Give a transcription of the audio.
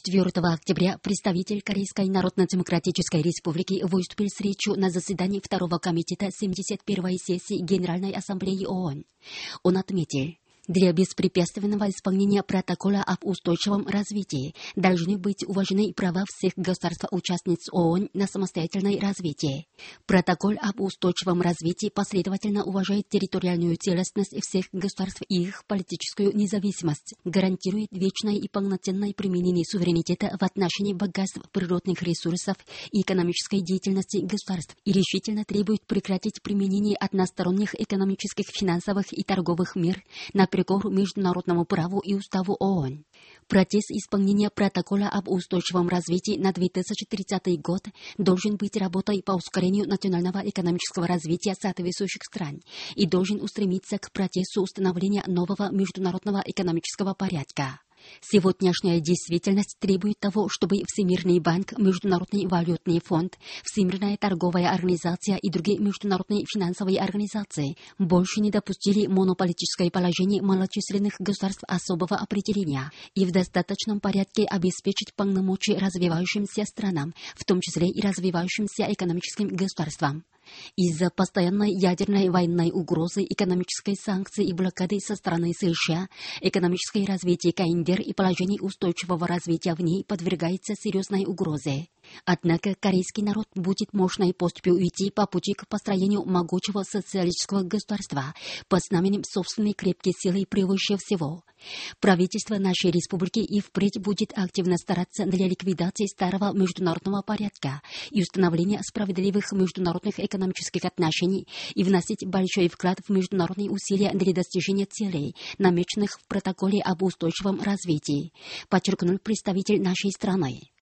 4 октября представитель Корейской Народно-Демократической Республики выступил с речью на заседании Второго комитета 71-й сессии Генеральной Ассамблеи ООН. Он отметил, для беспрепятственного исполнения протокола об устойчивом развитии должны быть уважены права всех государств-участниц ООН на самостоятельное развитие. Протокол об устойчивом развитии последовательно уважает территориальную целостность всех государств и их политическую независимость, гарантирует вечное и полноценное применение суверенитета в отношении богатств природных ресурсов и экономической деятельности государств и решительно требует прекратить применение односторонних экономических, финансовых и торговых мер наперекор международному праву и уставу ООН. Процесс исполнения протокола об устойчивом развитии на 2030 год должен быть работой по ускорению национального экономического развития соответствующих стран и должен устремиться к процессу установления нового международного экономического порядка. Сегодняшняя действительность требует того, чтобы Всемирный банк, Международный валютный фонд, Всемирная торговая организация и другие международные финансовые организации больше не допустили монополическое положение малочисленных государств особого определения и в достаточном порядке обеспечить полномочия развивающимся странам, в том числе и развивающимся экономическим государствам. Из-за постоянной ядерной военной угрозы, экономической санкции и блокады со стороны США, экономическое развитие КНДР и положение устойчивого развития в ней подвергается серьезной угрозе. Однако корейский народ будет мощной поступью идти по пути к построению могучего социалистического государства под знаменем собственной крепкой силы превыше всего. Правительство нашей республики и впредь будет активно стараться для ликвидации старого международного порядка и установления справедливых международных экономических отношений и вносить большой вклад в международные усилия для достижения целей, намеченных в протоколе об устойчивом развитии, подчеркнул представитель нашей страны.